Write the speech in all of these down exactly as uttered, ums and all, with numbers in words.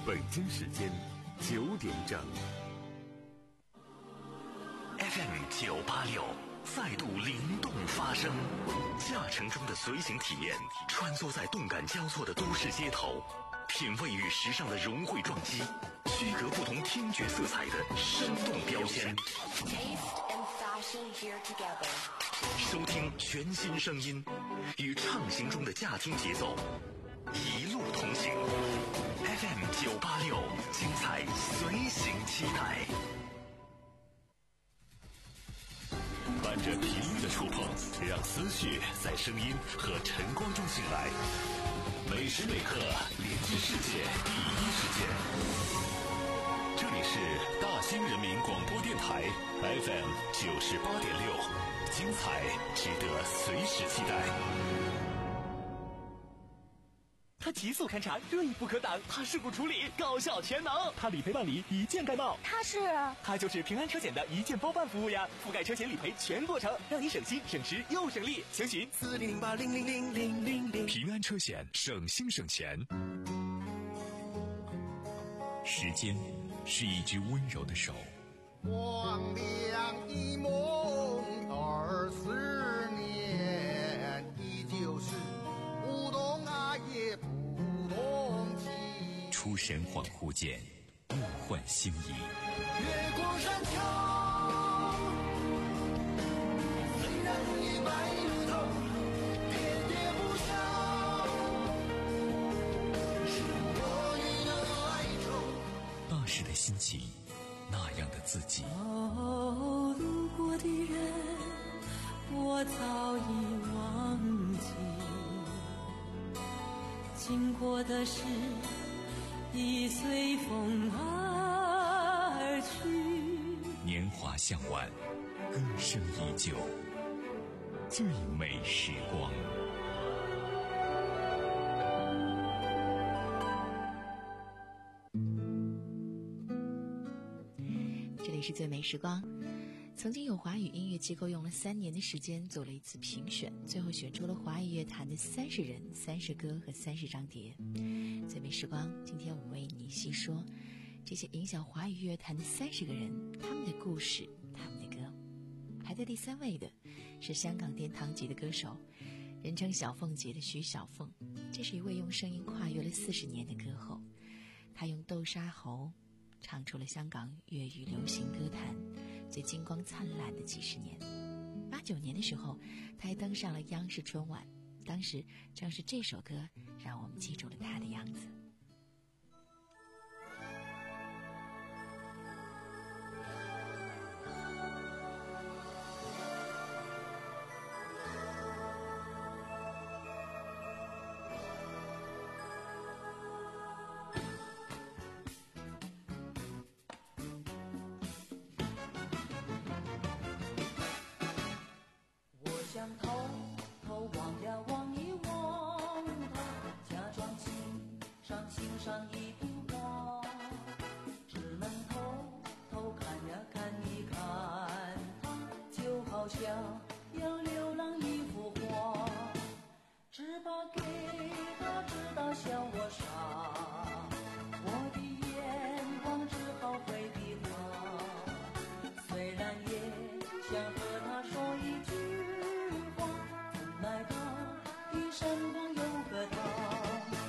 北京时间九点整。 F M 九八六再度灵动发声，驾乘中的随行体验，穿梭在动感交错的都市街头，品味与时尚的融汇撞击，区隔不同听觉色彩的生动标签。收听全新声音，与畅行中的驾听节奏，一路同行。F M 九八六，精彩随行期待。伴着频率的触碰，让思绪在声音和晨光中醒来。每时每刻连接世界第一时间。这里是大兴人民广播电台 F M 九十八点六，精彩值得随时期待。 它极速勘察，锐不可挡；它事故处理，高效全能；它理赔办理，一键盖帽。 它是， 它就是平安车险的一键包办服务呀，覆盖车险理赔全过程，让你省心省时又省力。详询四零零八零零零零零零。 平安车险，省心省钱。时间是一只温柔的手， 光亮一梦二十年，依旧是不懂爱也不懂情。 出神恍惚间，物换星移。 月光山丘，虽然已白了头，喋喋不休，是我与的哀愁。 那时的心情，那样的自己。 哦，路过的人，我早已忘记。经过的事已随风而去。 年华向晚，歌声依旧，最美时光。 这里是最美时光。曾经有华语音乐机构用了三年的时间做了一次评选，最后选出了华语乐坛的三十人、三十歌和三十张碟。最美时光，今天我们为你细说这些影响华语乐坛的三十个人，他们的故事，他们的歌。排在第三位的是香港殿堂级的歌手，人称小凤姐的徐小凤。这是一位用声音跨越了四十年的歌后，她用豆沙喉唱出了香港粤语流行歌坛最金光灿烂的几十年。八九年的时候，他还登上了央视春晚，当时正是这首歌让我们记住了他的样子。 想偷偷望呀望一望他，假装欣赏欣赏一瓶花，只能偷偷看呀看一看他，就好像要流浪一幅画，只怕给他知道笑我傻，我的眼光只好回避他，虽然也想和他说一句，身旁有个他。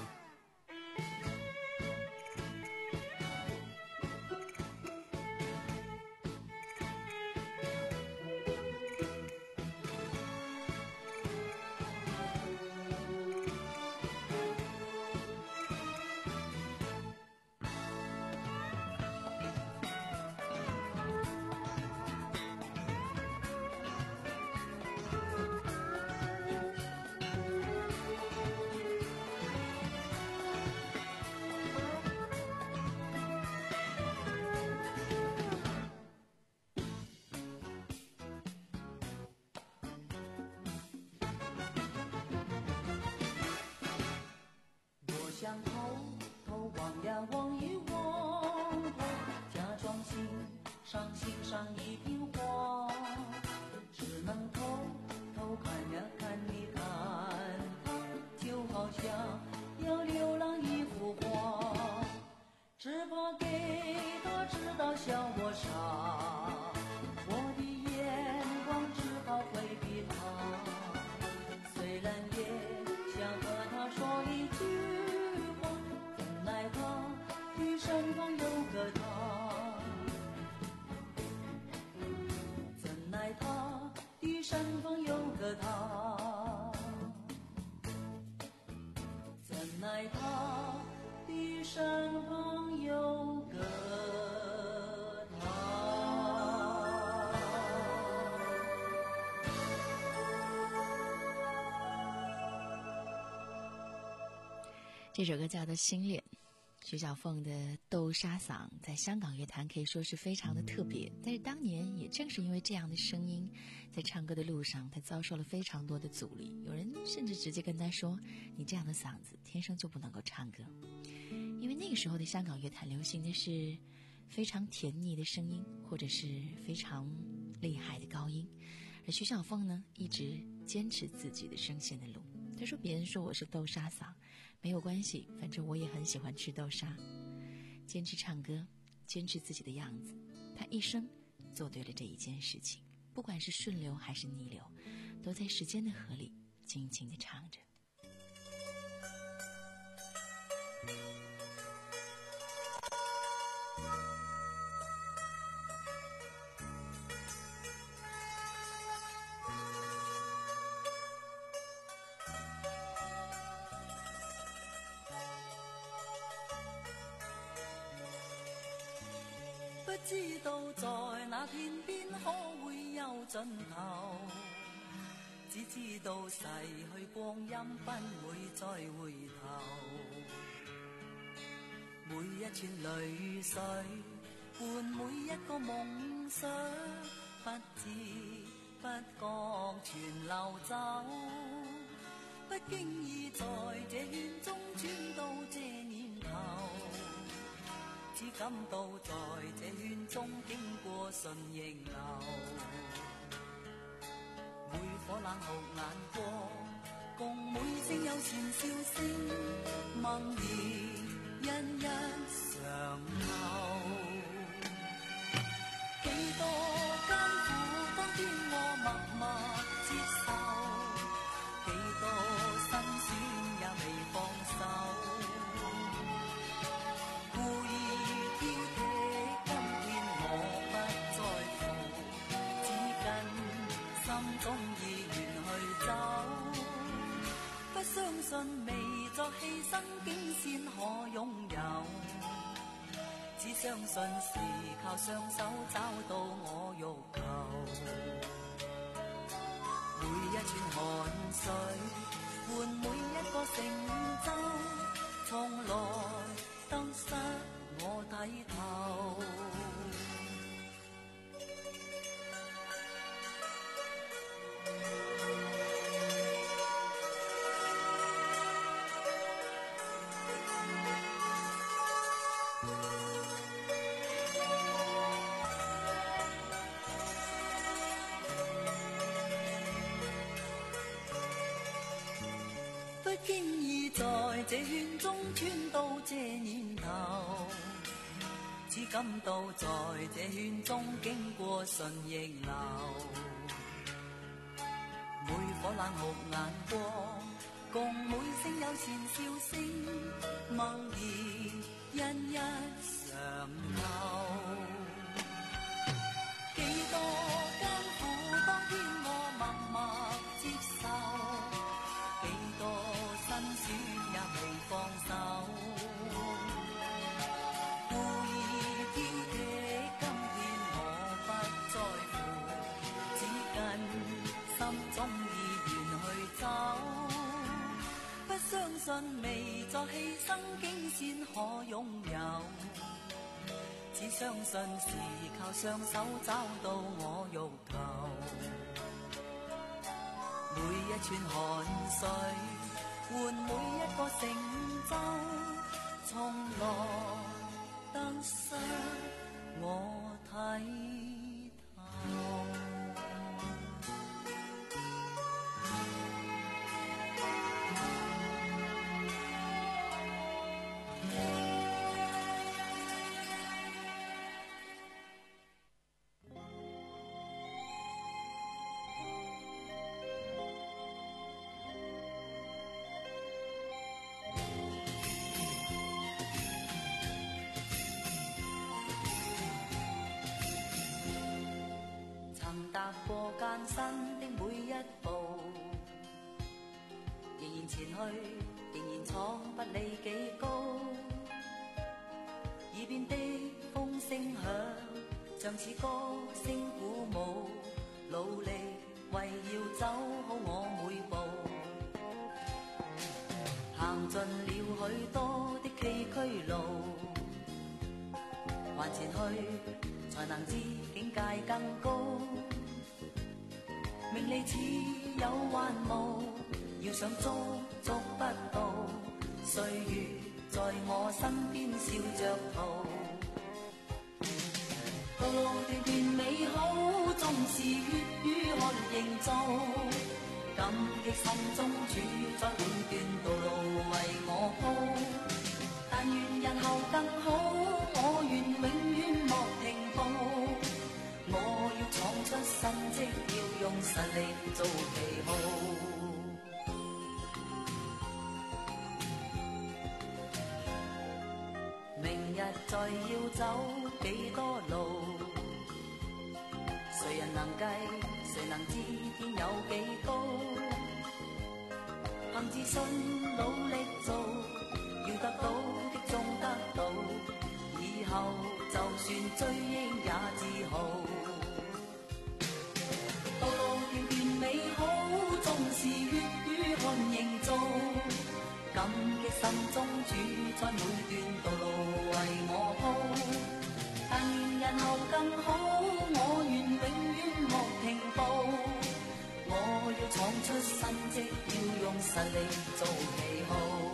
想偷偷望呀望一望他，假装欣赏欣赏一瓶花，只能偷偷看呀看一看他，就好像要流浪一幅画， 的他，怎奈他的身旁有个这首歌叫做《心恋》，徐小凤的豆沙嗓在香港乐坛可以说是非常的特别，但是当年也正是因为这样的声音，在唱歌的路上她遭受了非常多的阻力，有人甚至直接跟她说，你这样的嗓子天生就不能够唱歌。因为那个时候的香港乐坛流行的是非常甜腻的声音，或者是非常厉害的高音，而徐小凤呢一直坚持自己的声线的路。他说别人说我是豆沙嗓没有关系，反正我也很喜欢吃豆沙，坚持唱歌，坚持自己的样子，他一生做对了这一件事情，不管是顺流还是逆流，都在时间的河里静静地唱着。 不知道在那天邊可會有盡頭，只知道逝去光陰不會再回頭。每一串淚水換每一個夢想，不知不覺全流走，不經意在這圈中轉到這年頭，只感到在這圈中經過順逆流，每顆冷酷眼光，共每聲有錢笑聲，默然一一常留。幾多艱苦當天我默默接受，幾多辛酸也未放手。總意願去走，不相信未作犧牲竟先可擁有，只相信是靠雙手找到我欲求。每一串汗水換每一個成就，從來得失我睇透。不經意在這圈中穿到這年頭，只感到在這圈中經過順逆流，每顆冷酷眼光，共每聲有錢笑聲，默然一一常留。幾多艱苦當天我默默接受，幾多辛酸也未放手，故意挑剔，今天我不在乎，只跟心中意願去走，不相信未作犧牲竟先可擁有，只相信是靠雙手找到我欲求。每一串汗水換每一個成就，從來得失我睇透。踏過艱辛的每一步， 仍然闖不理幾高。耳邊的風聲響，像似歌聲鼓舞，努力為要走好我每步。行盡了許多的崎嶇路，還前去才能知境界更高。名利似有幻霧，要想捉捉不到，歲月在我身邊笑着逃。道路段段美好，縱是血與汗營造，感激心中主宰每段道路為我鋪。但願日後更好，我願永遠莫停步。我要闖出新績，要用實力做旗號。明日再要走幾多路，誰人能計，誰能知天有幾高？憑自信努力做，要得到的終得到，以後就算追憶也自豪。道路段段美好，縱是血與汗營造，感激心中主宰每段道路為我鋪。但願日後更好，我願永遠莫停步。我要闖出新績，要用實力做旗號。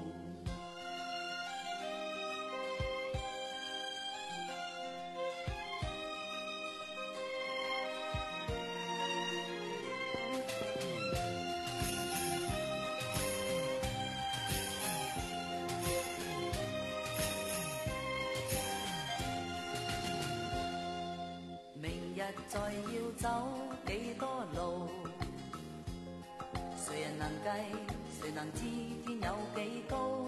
再要走幾多路，誰人能計，誰能知天有幾高？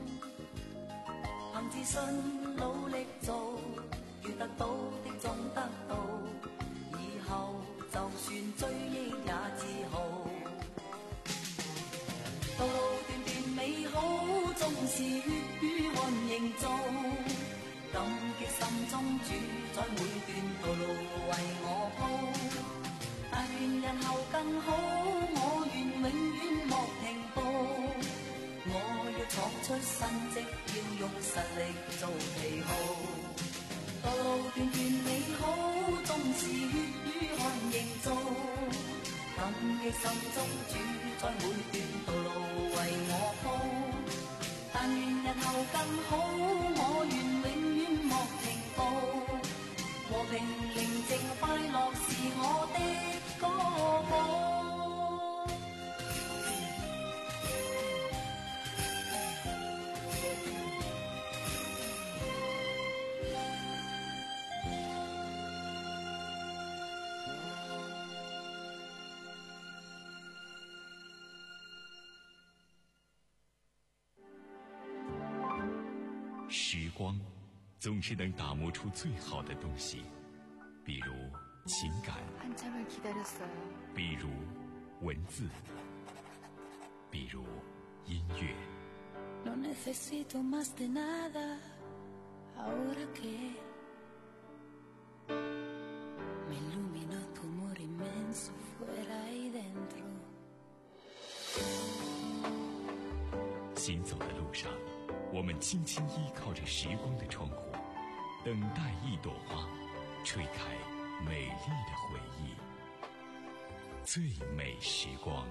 憑自信努力做，要得到的總得到，以後就算追憶也自豪。道路段段美好，縱是血與汗營造，感激心中主宰每段道路為我鋪。但願日後更好，我願永遠莫停步。我要闖出新績，要用實力做旗號。道路段段美好，縱是血與汗營造，感激心中主宰每段道路為我鋪。但願日後更好，我願永遠莫停步。和平寧靜快樂是我的歌譜。 时光总是能打磨出最好的东西，比如情感，比如文字，比如音乐。 No necesito más de nada ahora que me iluminó tu amor inmenso fuera y dentro。 行走的路上，我们轻轻依靠着时光的窗户，等待一朵花吹开美丽的回忆。最美时光。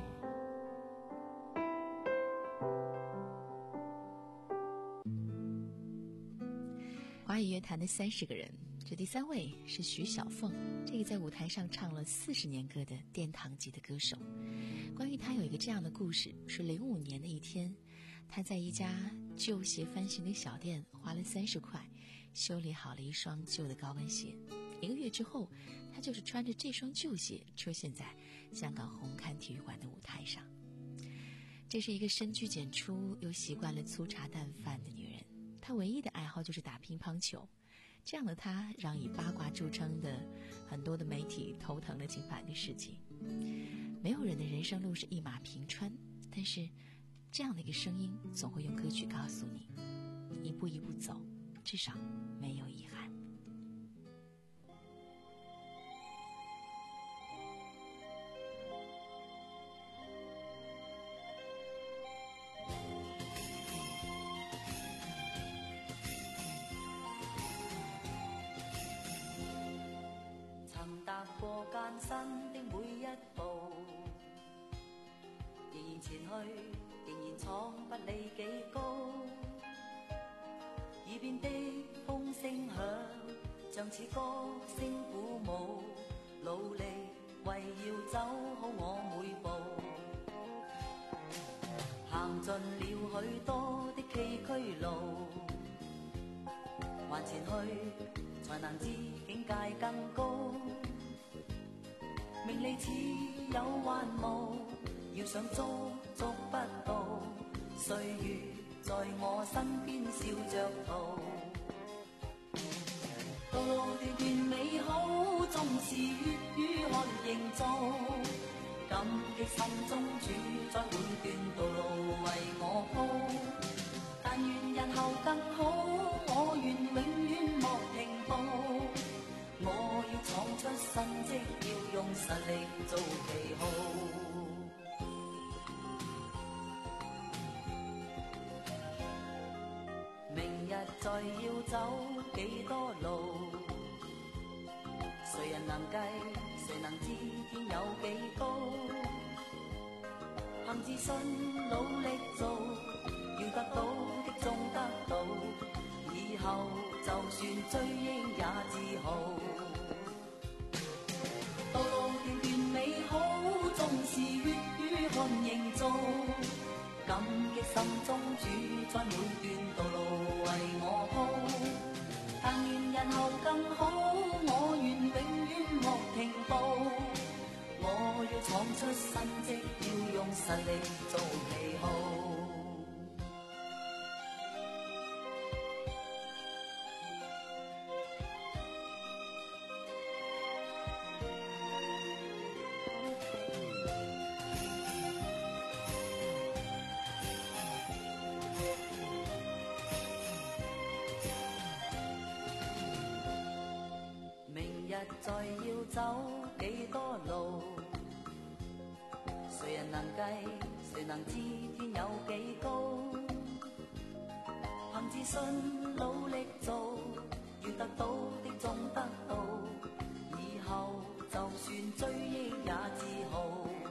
华语乐坛的三十个人，这第三位是徐小凤，这个在舞台上唱了四十年歌的殿堂级的歌手。关于他有一个这样的故事，是零五年的一天，他在一家旧鞋翻新的小店花了三十块修理好了一双旧的高跟鞋。一个月之后，他就是穿着这双旧鞋出现在香港红磡体育馆的舞台上。这是一个深居简出又习惯了粗茶淡饭的女人，她唯一的爱好就是打乒乓球。这样的她让以八卦著称的很多的媒体头疼了近半个世纪。没有人的人生路是一马平川，但是这样的一个声音总会用歌曲告诉你，一步一步走，至少没有遗憾。 曾踏過艱辛的每一步，仍然前去，仍然闖不理幾高。耳邊的風聲響，像似歌聲鼓舞，努力為要走好我每步。行盡了許多的崎嶇路，還前去才能知境界更高。名利似有幻霧，要想捉捉不到，歲月在我身邊笑着逃。道路段段美好，縱是血與汗營造，感激心中主宰每段道路為我鋪。但願日後更好，我願永遠莫停步。我要闖出新績，要用實力做旗號。明日再要走幾多路，誰人能計，誰能知天有幾高？憑自信努力做，要得到的終得到，以後就算追憶也自豪。道路段段美好，縱是血與汗營造，感激心中主宰每段道路為我鋪。但願日後更好，我願永遠莫停步。我要闖出新績，要用實力做旗號。再要走幾多路，誰人能計，誰能知天有幾高？憑自信努力做，要得到的終得到，以後就算追憶也自豪。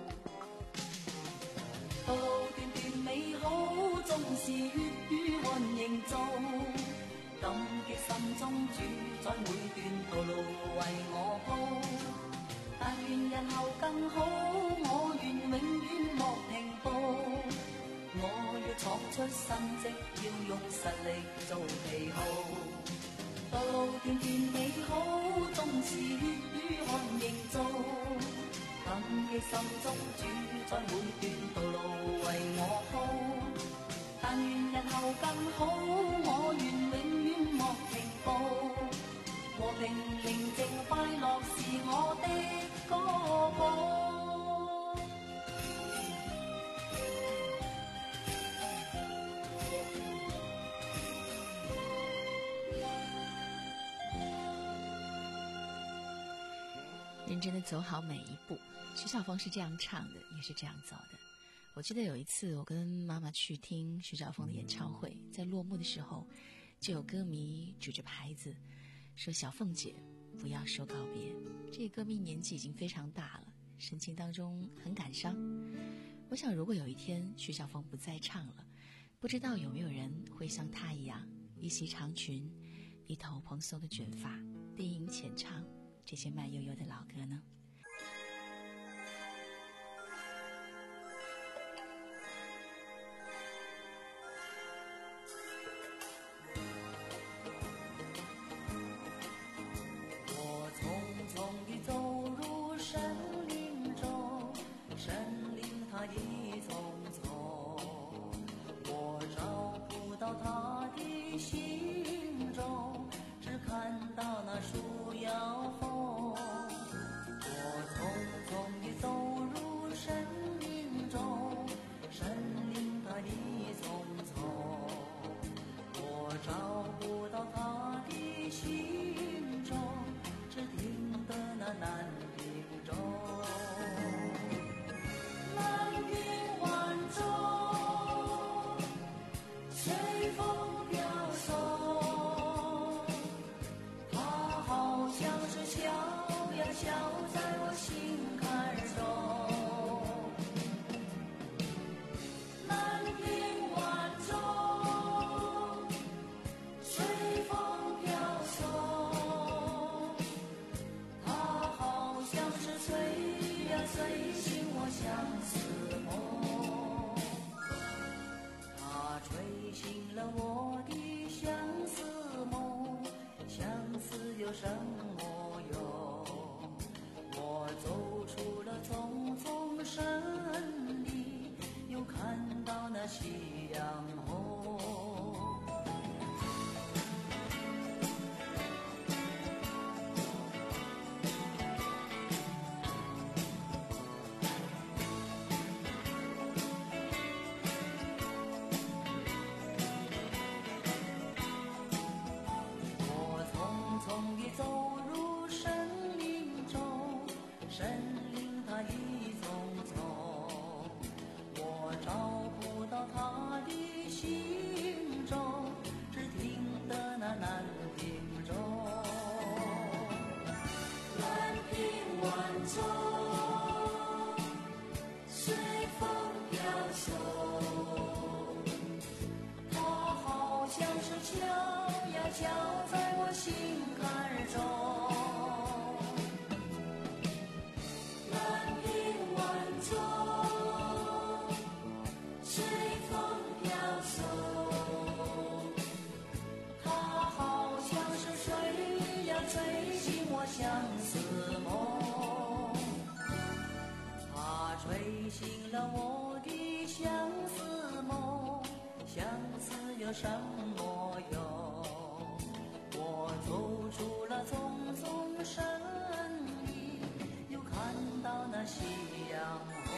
道路段段美好，縱是血與汗營造，感激心中主宰每段道路為我鋪。但願日後更好，我願永遠莫停步。我要闖出新績，要用實力做旗號。道路段段美好，縱是血與汗營造，感激心中主宰每段道路為我鋪。但願日後更好，我願永遠莫停步。和平寧靜快樂是我的歌譜。 认真的走好每一步，徐小凤是这样唱的，也是这样走的。我记得有一次我跟妈妈去听徐小凤的演唱会，在落幕的时候就有歌迷举着牌子说小凤姐不要说告别。这个歌迷年纪已经非常大了，神情当中很感伤。我想如果有一天徐小凤不再唱了，不知道有没有人会像她一样一袭长裙，一头蓬松的卷发，低吟浅唱这些慢悠悠的老歌呢？ 树摇风，我醒了我的相思梦，相思有什么用？我走出了丛丛森林，又看到那夕阳红。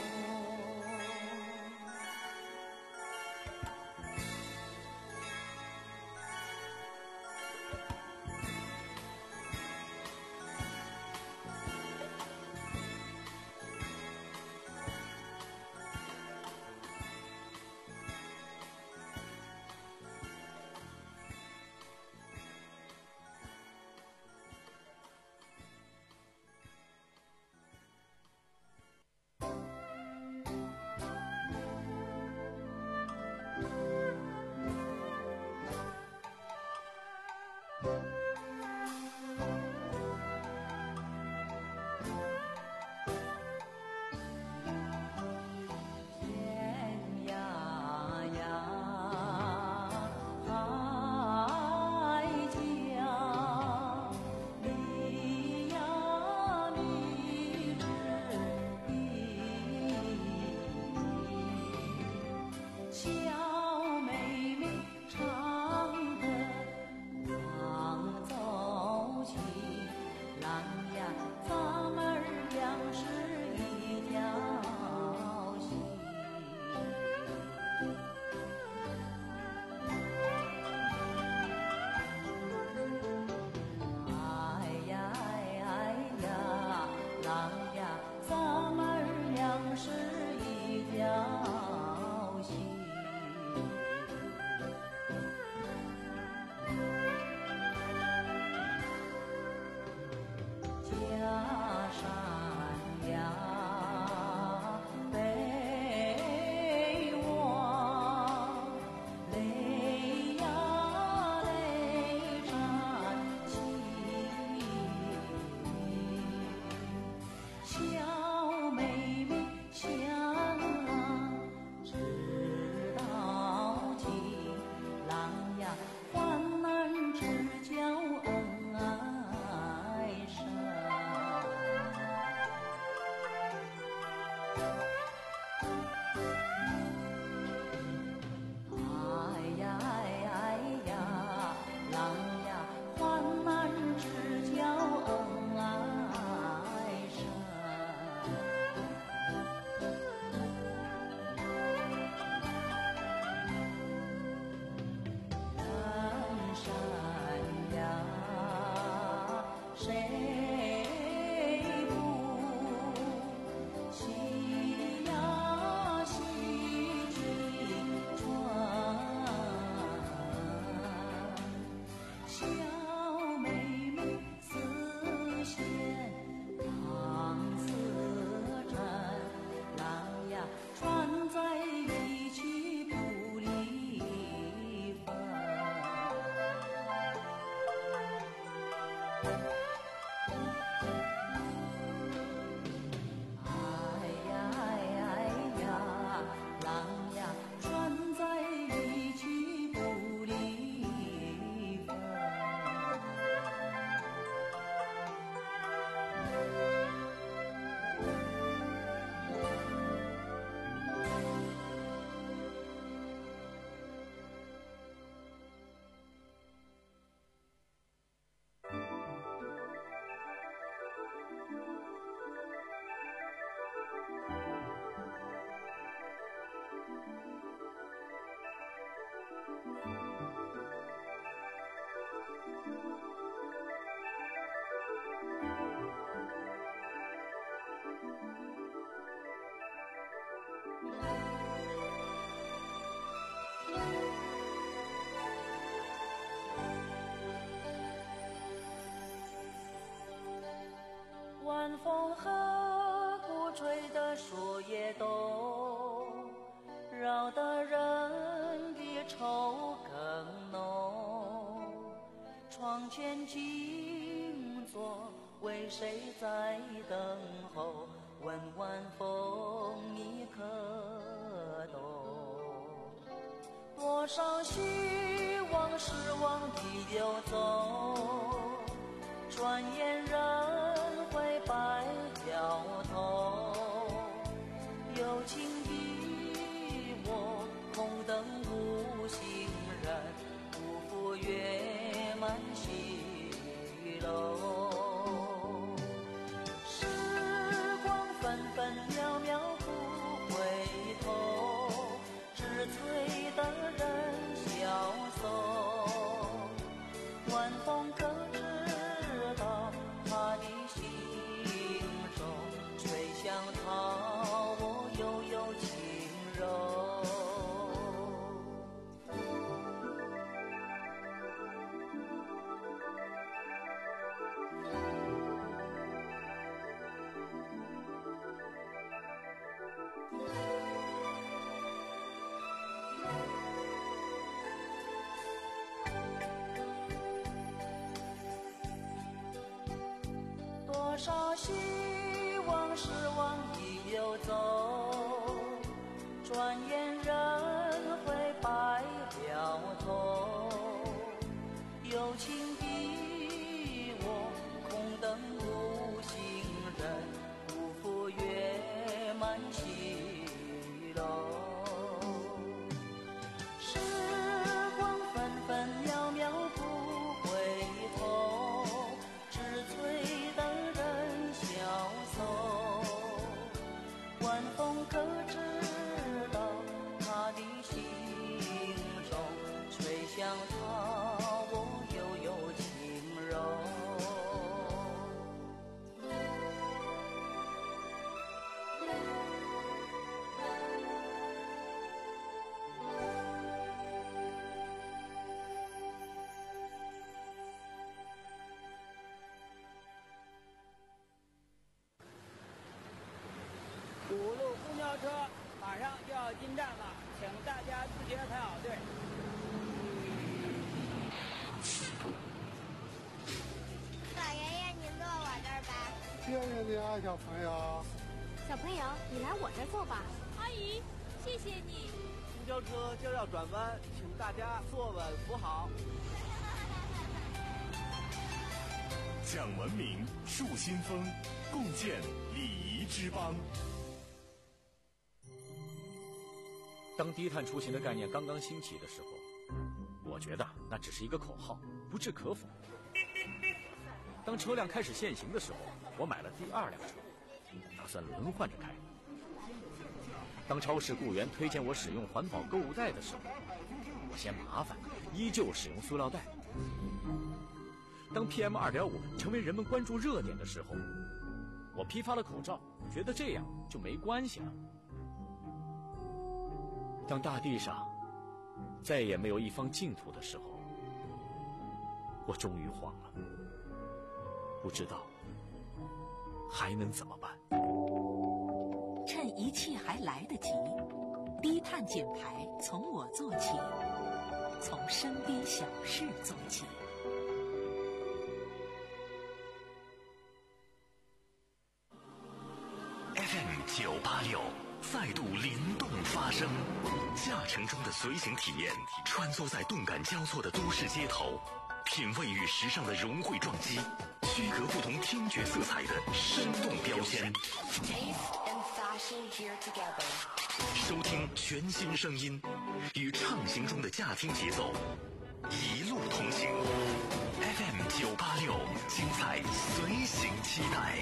晚风和鼓吹的树叶动，扰得人的愁更浓。窗前静坐，为谁在等候？问晚风你可懂？多少希望失望地流走，转眼人会白了头。有情少希望，时光已游走，转眼人会白了头。有情敌我，空等无心人，不负月满西楼。时光纷纷渺渺不回头，只催等人消瘦。晚风可知道他的心中，吹响他我悠悠轻柔。 五路公交车马上就要进站了，请大家自觉排好队。 老爷爷，您坐我这儿吧。 谢谢你啊，小朋友。 小朋友，你来我这儿坐吧。 阿姨，谢谢你。 公交车就要转弯，请大家坐稳扶好。 讲文明，树新风，共建礼仪之邦。 当低碳出行的概念刚刚兴起的时候，我觉得那只是一个口号，不置可否。当车辆开始限行的时候，我买了第二辆车，打算轮换着开。当超市雇员推荐我使用环保购物袋的时候，我嫌麻烦，依旧使用塑料袋。当 P M 二点五 成为人们关注热点的时候，我批发了口罩，觉得这样就没关系了。当大地上再也没有一方净土的时候，我终于慌了，不知道还能怎么办。 趁一切还来得及，低碳减排从我做起，从身边小事做起。 F M 九八六再度灵动发声，驾乘中的随行体验，穿梭在动感交错的都市街头，品味与时尚的融汇撞击，区隔不同听觉色彩的生动标签。收听全新声音，与畅行中的驾听节奏，一路同行。F M 九八六，精彩随行期待。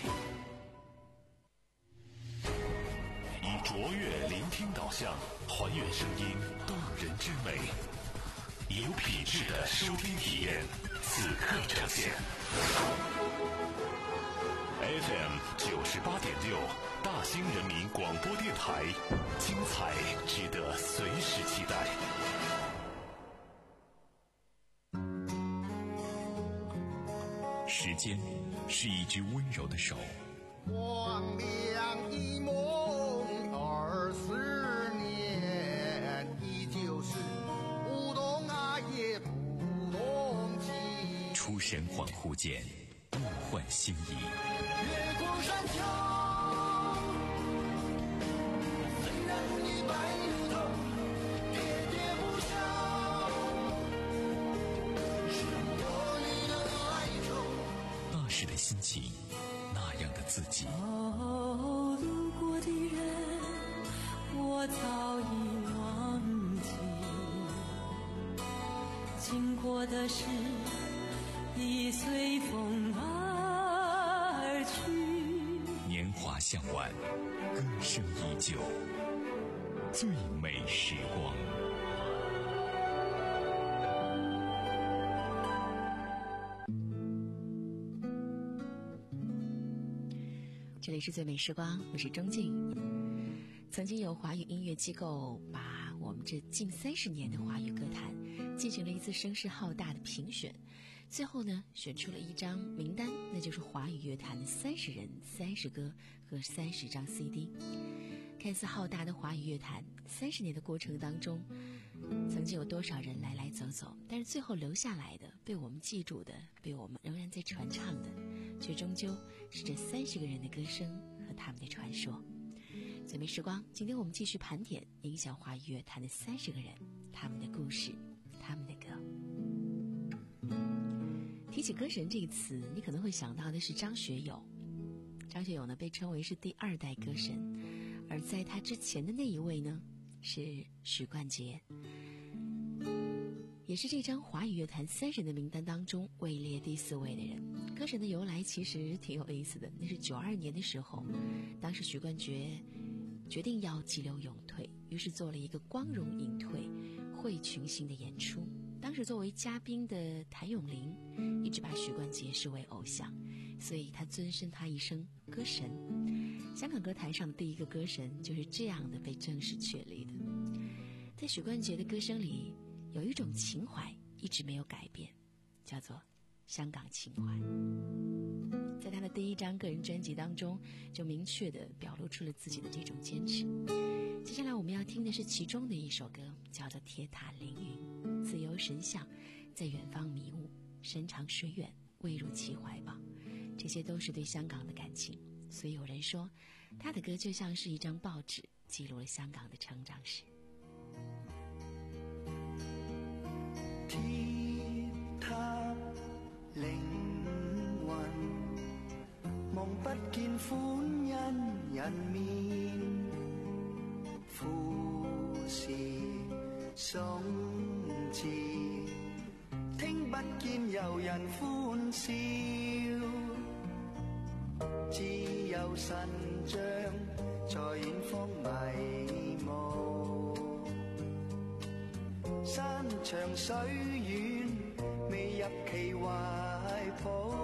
以卓越聆听导向，还原声音动人之美，以有品质的收听体验，此刻呈现。F M 九十八点六，大兴人民广播电台，精彩值得随时期待。 时间是一只温柔的手， 黄粱一梦二十年，依旧是不懂爱也不懂情。 出神恍惚间，物换星移。 月光山丘，虽然一败如头，喋喋不休，是我你的哀愁。 那时的心情，那样的自己。 哦，路过的人，我早已忘记，经过的事已随风而去。 年华向晚，歌声依旧，最美时光。 这里是最美时光，我是钟静。曾经有华语音乐机构把我们这近三十年的华语歌坛进行了一次声势浩大的评选，最后呢选出了一张名单，那就是华语乐坛的三十人、三十歌和三十张 C D。 看似浩大的华语乐坛，三十年的过程当中，曾经有多少人来来走走，但是最后留下来的，被我们记住的，被我们仍然在传唱的， 却终究是这三十个人的歌声和他们的传说。最美时光，今天我们继续盘点影响华语乐坛的三十个人，他们的故事，他们的歌。提起歌神这个词，你可能会想到的是张学友。张学友呢，被称为是第二代歌神，而在他之前的那一位呢，是许冠杰，也是这张华语乐坛三人的名单当中位列第四位的人。歌神的由来其实挺有意思的，那是九二年的时候，当时许冠杰决定要急流勇退，于是做了一个光荣隐退会群星的演出。当时作为嘉宾的谭咏麟一直把许冠杰视为偶像，所以他尊称他一声歌神。香港歌坛上的第一个歌神就是这样的被正式确立的。在许冠杰的歌声里，有一种情怀一直没有改变，叫做香港情怀。在他的第一张个人专辑当中，就明确地表露出了自己的这种坚持。接下来我们要听的是其中的一首歌，叫做《铁塔凌云》，自由神像在远方迷雾，山长水远未入其怀抱。这些都是对香港的感情，所以有人说他的歌就像是一张报纸，记录了香港的成长史。 鐵塔凌雲，望不見歡欣人面，富士鬆枝，聽不見遊人歡笑，只有神像在遠方迷霧。山長水遠，未入其懷抱。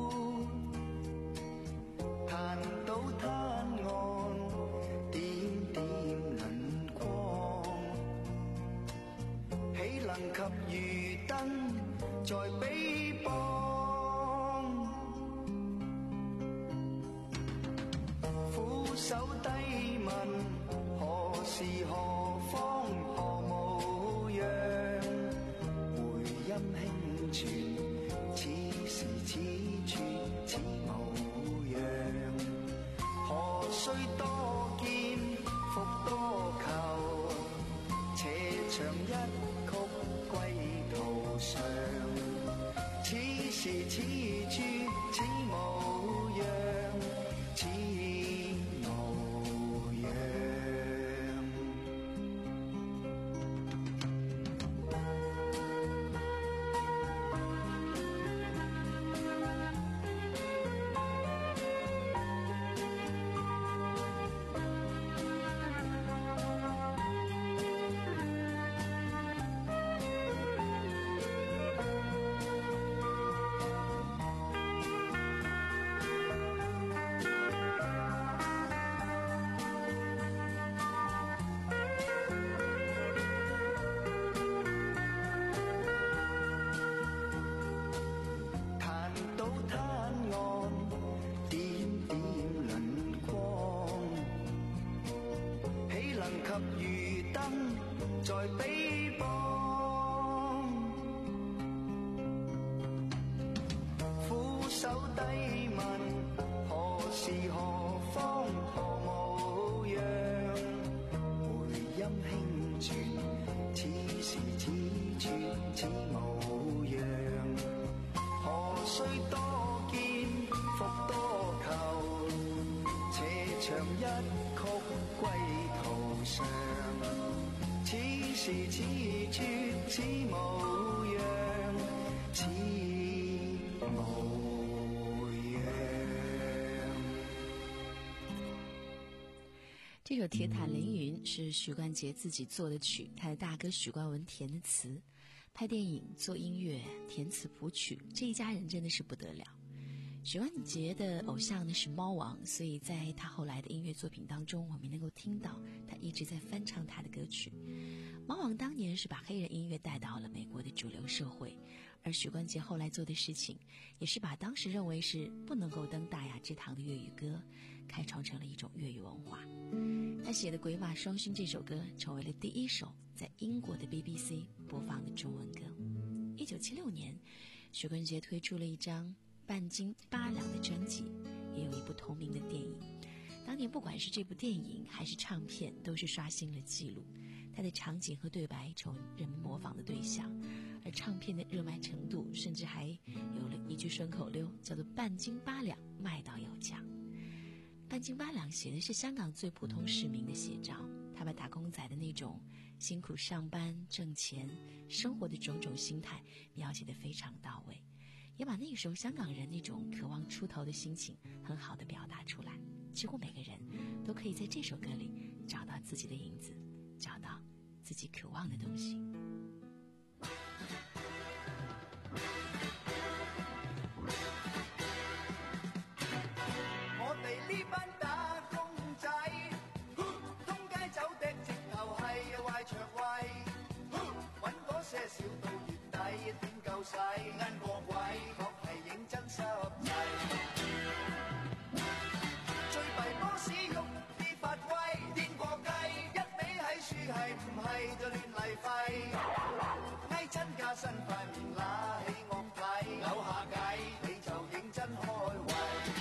彈到灘岸，點點輪光，豈能及漁燈在彼邦？俯首低問，何時何方何模樣？回音輕傳，此時此處此模樣。何須多見，復多求，斜長一曲歸途上。此時此處此模樣，此模樣。 这首《铁塔凌云》是许冠杰自己做的曲，他的大哥许冠文填的词。拍电影、做音乐、填词谱曲，这一家人真的是不得了。许冠杰的偶像呢是猫王，所以在他后来的音乐作品当中，我们能够听到他一直在翻唱他的歌曲。猫王当年是把黑人音乐带到了美国的主流社会，而许冠杰后来做的事情，也是把当时认为是不能够登大雅之堂的粤语歌，开创成了一种粤语文化。他写的《鬼马双星》这首歌，成为了第一首在英国的 B B C 播放的中文歌。一九七六年，许冠杰推出了一张半斤八两的专辑，也有一部同名的电影。当年不管是这部电影还是唱片，都是刷新了记录。它的场景和对白成为人们模仿的对象，而唱片的热卖程度甚至还有了一句顺口溜，叫做半斤八两卖到有价。半斤八两写的是香港最普通市民的写照，他把打工仔的那种辛苦上班挣钱生活的种种心态描写得非常到位，也把那个时候香港人那种渴望出头的心情很好地表达出来。几乎每个人都可以在这首歌里找到自己的影子，找到自己渴望的东西。 我哋呢班打工仔，通街走的直頭係壞腸胃，揾嗰些少到月底點夠使，銀過鬼確係認真濕滯。最弊波士喐啲發威，癲過雞，一味喺樹係唔係就亂嚟廢，翳親加身塊面揦起惡睇，扭下計你就認真開胃。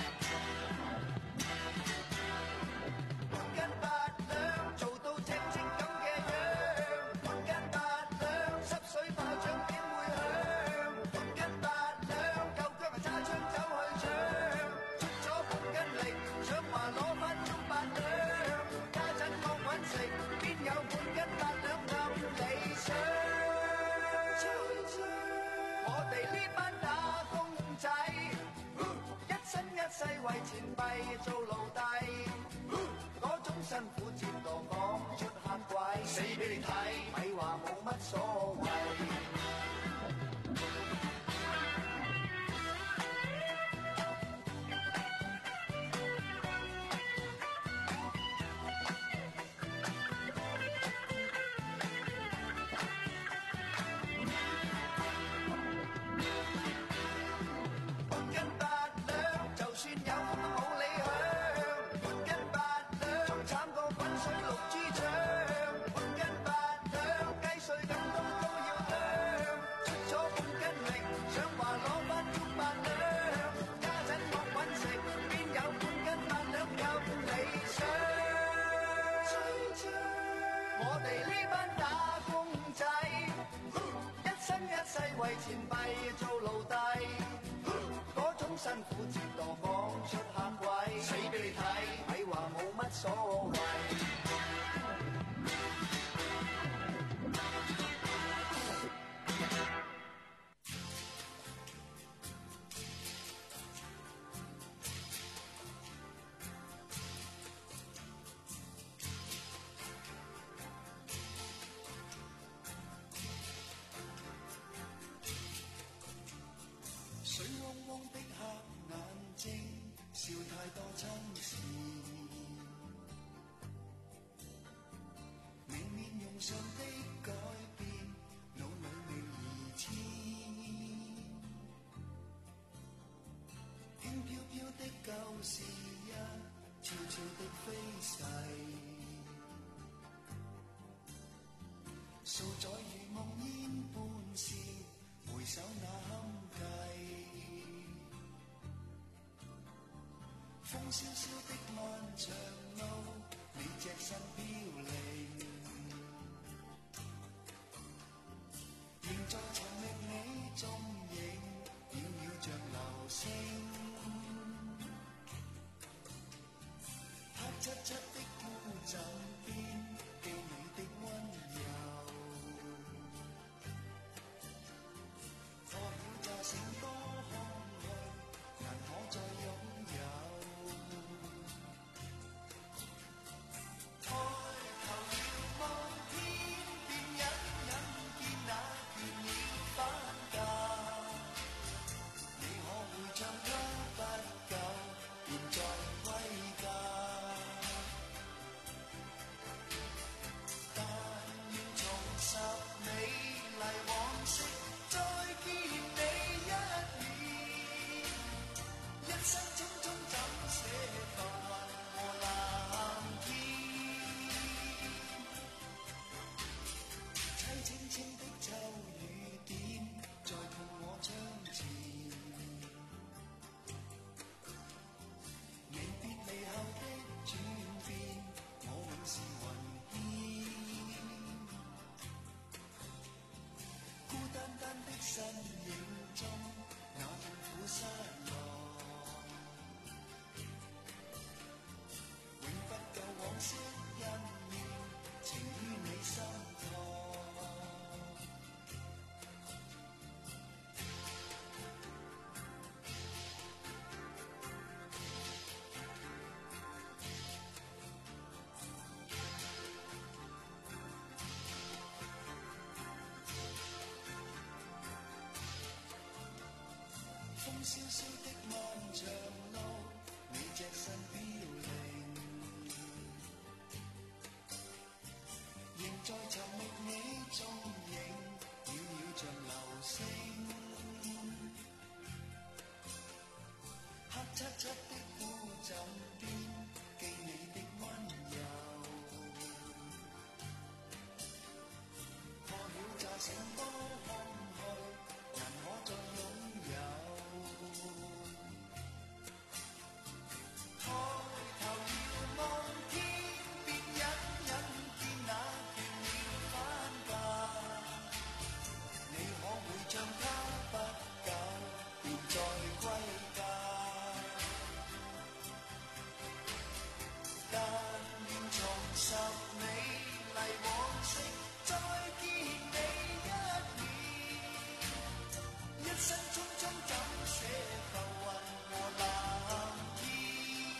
世為錢幣做奴隸，嗰種辛苦折墮講出嚇鬼，死俾你睇，咪話冇乜所謂。為錢幣做奴隸，嗰種辛苦折墮講出嚇鬼，死俾你睇，咪話冇乜所謂。水汪汪的黑眼睛，笑太多親事，你面容上的改變，腦裏未移遷，輕飄飄的舊時日，悄悄的飛逝，數載如夢煙般笑，回首那堪計。風蕭蕭的漫長路，你隻身飄零，仍在尋覓你蹤影，渺渺像流星。黑漆漆的孤枕邊，記你的溫柔，破曉乍醒多空虛，難可再擁有。開頭要蕭蕭的漫長路，你隻身飄零，仍在尋覓你蹤影，渺渺像流星。黑漆漆的孤枕邊，記你的溫柔。破曉乍醒多空虛，難可再擁有。抬頭遙望天邊，隱隱見那倦鳥返家。你可會像他不久便再歸家？但願重拾美麗往昔，再見你一面。一生匆匆怎捨浮雲和藍天？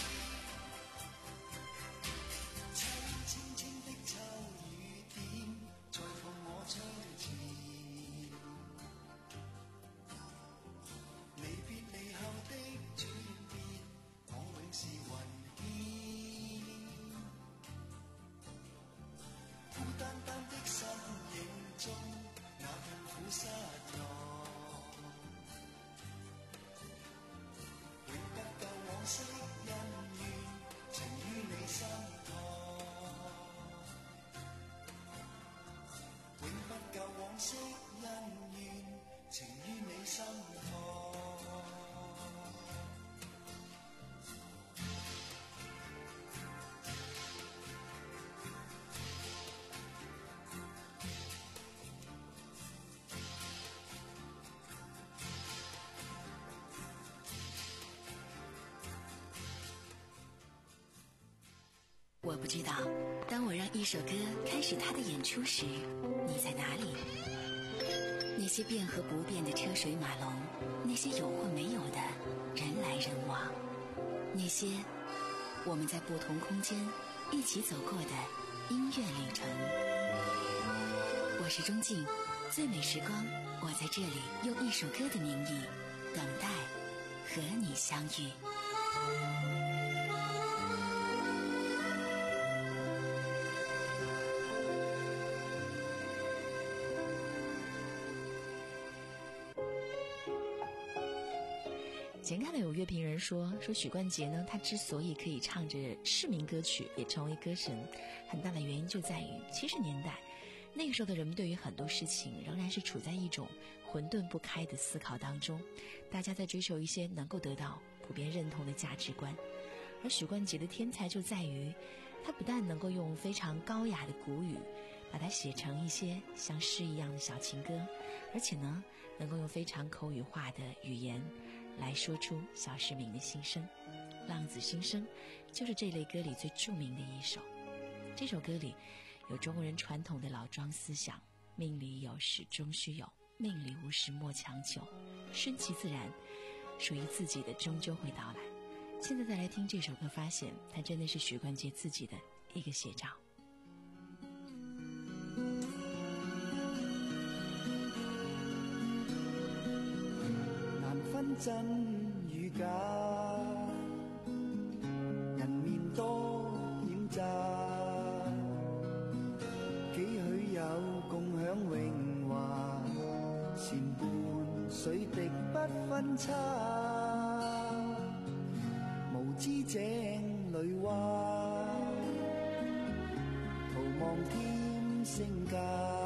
青青青的秋雨點，在碰我窗前。離別離後的轉變，我永是雲煙。孤單單的身影中，那痛苦失落，永不夠往昔恩怨，情於你心托。永不夠往昔恩怨，情於你心托。 我不知道，当我让一首歌开始它的演出时，你在哪里？那些变和不变的车水马龙，那些有或没有的人来人往，那些我们在不同空间一起走过的音乐旅程。我是钟静，最美时光，我在这里用一首歌的名义等待和你相遇。前看到有乐评人说说许冠杰呢，他之所以可以唱着市民歌曲也成为歌神，很大的原因就在于七十年代那个时候的人们对于很多事情仍然是处在一种混沌不开的思考当中，大家在追求一些能够得到普遍认同的价值观。而许冠杰的天才就在于他不但能够用非常高雅的古语把它写成一些像诗一样的小情歌，而且呢能够用非常口语化的语言来说出小市民的心声。浪子心声就是这类歌里最著名的一首。这首歌里有中国人传统的老庄思想，命里有时终须有，命里无时莫强求，顺其自然，属于自己的终究会到来。现在再来听这首歌，发现它真的是许冠杰自己的一个写照。 難分真與假，人面多險詐，幾許有共享榮華，前半水滴不分差，無知井裏蛙，徒望添聲價，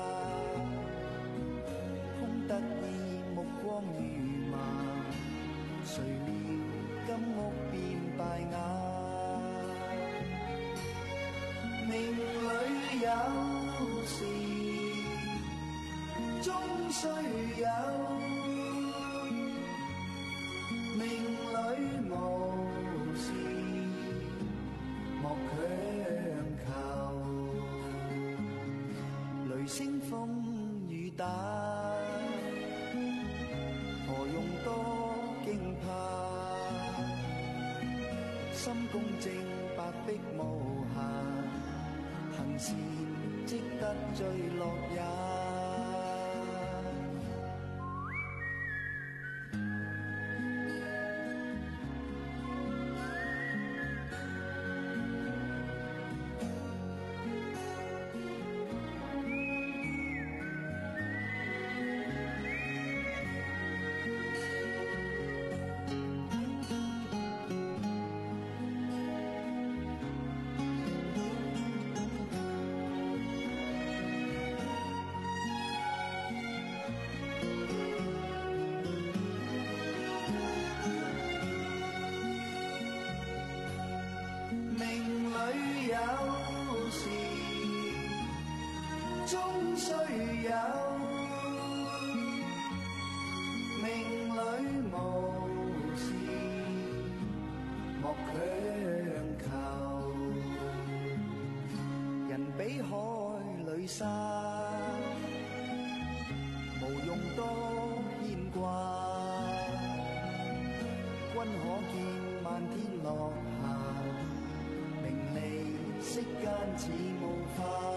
空得意目光如麻，誰料金屋變敗瓦，命裏有時終須有，命裏無事莫強求，雷聲風雨打，何用多驚怕，心公正白璧無瑕，行善積得最樂也。 雖有，命裏無事莫強求。人比海裏沙，無用多牽掛。君可見漫天落霞，名利息間似霧化。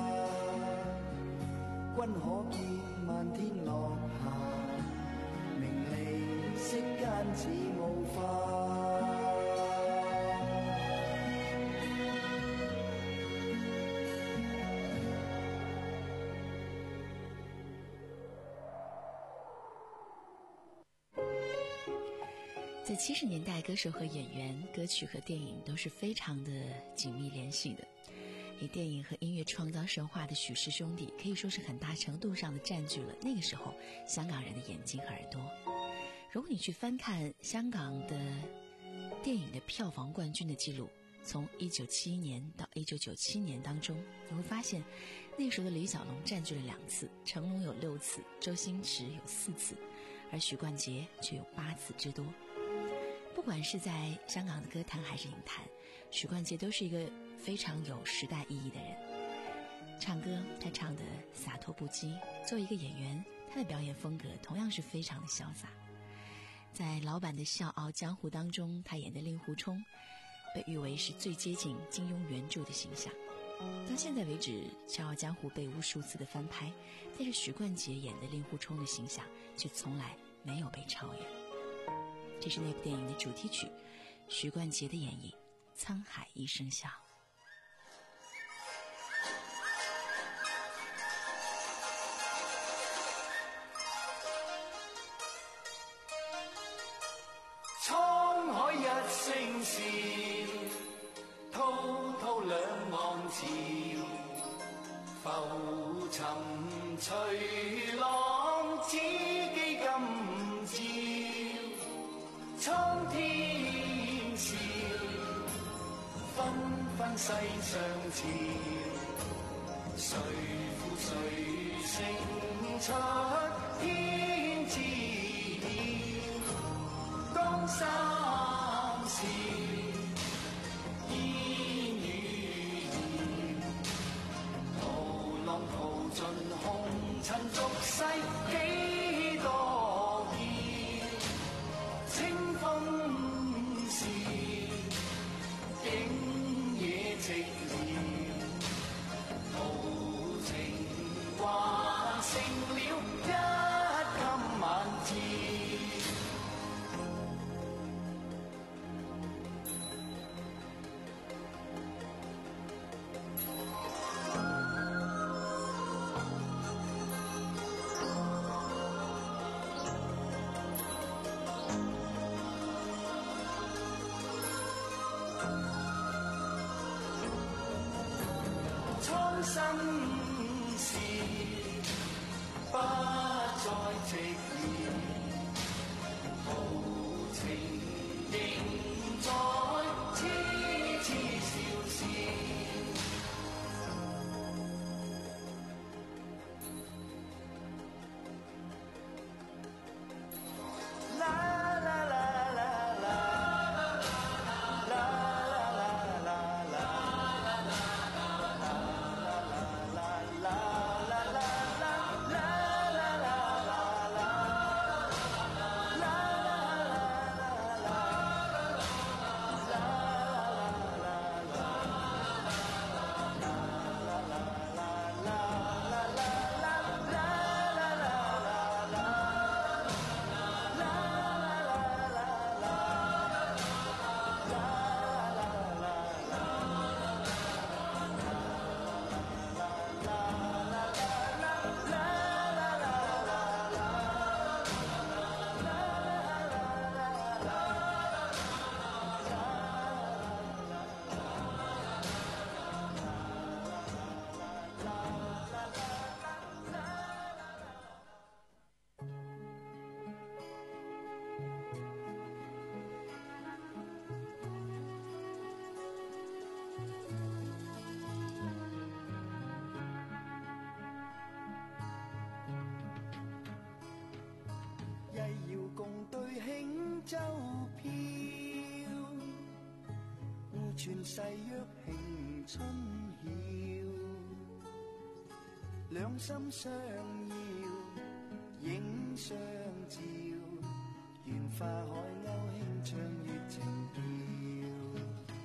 君可見漫天落霞，名利息間似霧化。 在七十年代，歌手和演员、歌曲和电影都是非常的紧密联系的。以电影和音乐创造神话的许氏兄弟，可以说是很大程度上的占据了那个时候香港人的眼睛和耳朵。如果你去翻看香港的电影的票房冠军的记录，从一九七一年到一九九七年当中，你会发现那时候的李小龙占据了两次，成龙有六次，周星驰有四次，而许冠杰却有八次之多。不管是在香港的歌坛还是影坛，许冠杰都是一个非常有时代意义的人。唱歌他唱得洒脱不羁，作为一个演员，他的表演风格同样是非常的潇洒。在老版的《笑傲江湖》当中，他演的令狐冲被誉为是最接近金庸原著的形象。到现在为止，《笑傲江湖》被无数次的翻拍，但是许冠杰演的令狐冲的形象却从来没有被超越。这是那部电影的主题曲，许冠杰的演绎《沧海一声笑》。 滄海一聲笑，滔滔兩岸潮，浮沉隨浪，只記今朝。蒼天笑，紛紛世上潮，誰負誰勝出天知曉。江山笑，煙雨遙，濤浪淘盡紅塵俗世幾多嬌。清風笑，景野寂寥，無情還成了一襟晚照。蒼生事不再寂寥， 傳誓約慶春曉，兩心相邀影相照，願化海鷗輕唱月情調。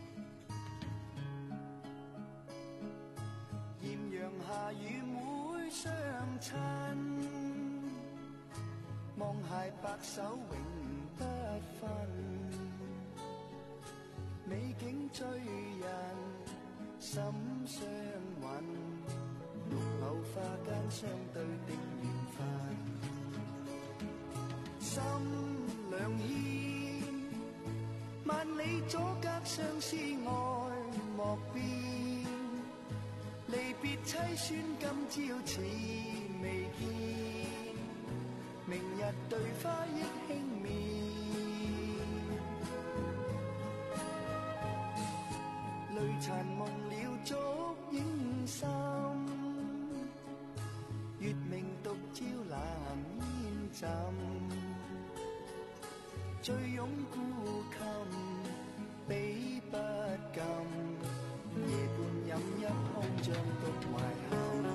豔陽下與妹相親，望偕白首永不分。美景醉人心相韻，綠藕花間相對定緣分。心兩牽，萬里阻隔相思愛莫變。離別凄酸今朝似未見，明日對花憶輕面。淚殘夢了燭影深，月明獨照藍煙浸。醉擁孤琴，比不禁。夜半飲一空，像獨懷恨。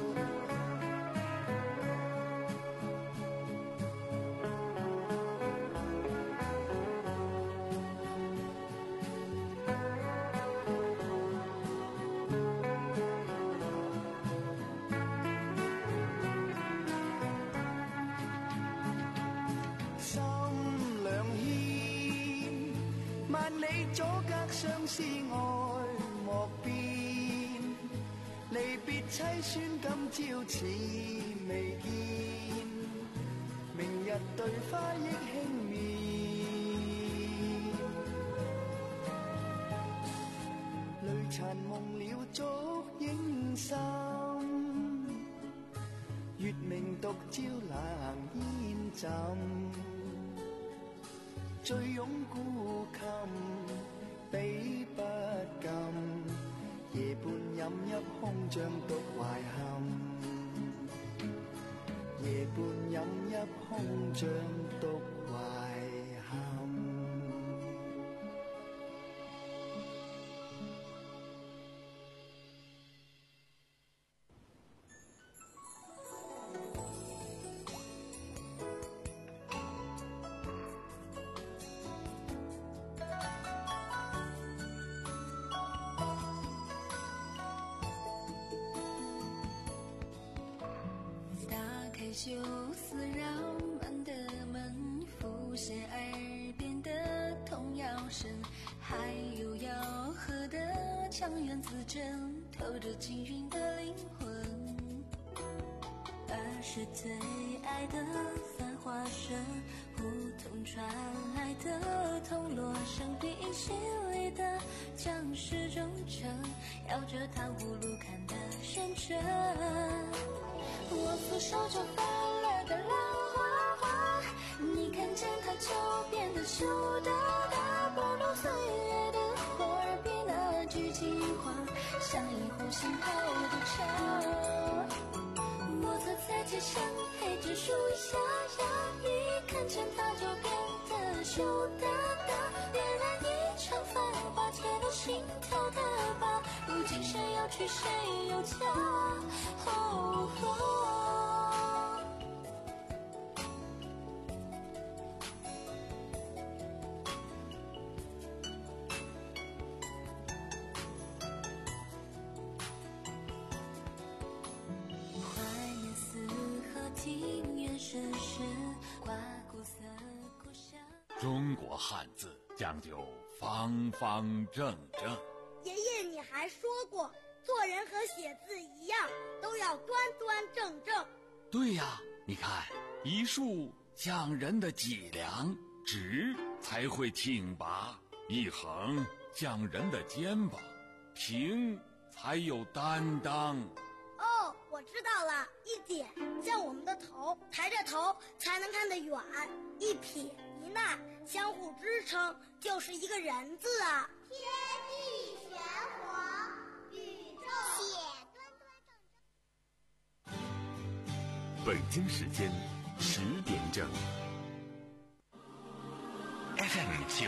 阻隔相思愛莫變，離別凄酸今朝似未見，明日對花憶輕面。淚殘夢了燭影深，月明獨照冷煙浸。醉擁孤琴，比不禁。夜半飲一空，像獨懷恨。夜半飲一空，像獨懷恨。 秋丝绕满的门，浮现耳边的童谣声，还有吆喝的腔圆字正，透着惊云的灵魂。儿时最爱的繁华声，胡同传来的铜锣声，比心里的将士忠诚，摇着糖葫芦看的深沉。我俯首就泛了的浪花花，你看见它就变得羞答答，剥落岁月的花儿比那句情话，像一壶醒后的茶。我坐在街上黑纸树下呀，一看见它就变得羞答答，点燃一场繁华，揭露心头的疤，如今谁要娶谁有家。哦哦中国汉字讲究方方正正。 爷爷，你还说过，做人和写字一样，都要端端正正。 对呀，你看，一竖讲人的脊梁，直才会挺拔；一横讲人的肩膀，平才有担当。 哦，我知道了，一点像我们的头，抬着头才能看得远；一撇一捺相互支撑，就是一个人字啊。 天地玄黄，宇宙写端端正正。 北京时间十点整。 F M 九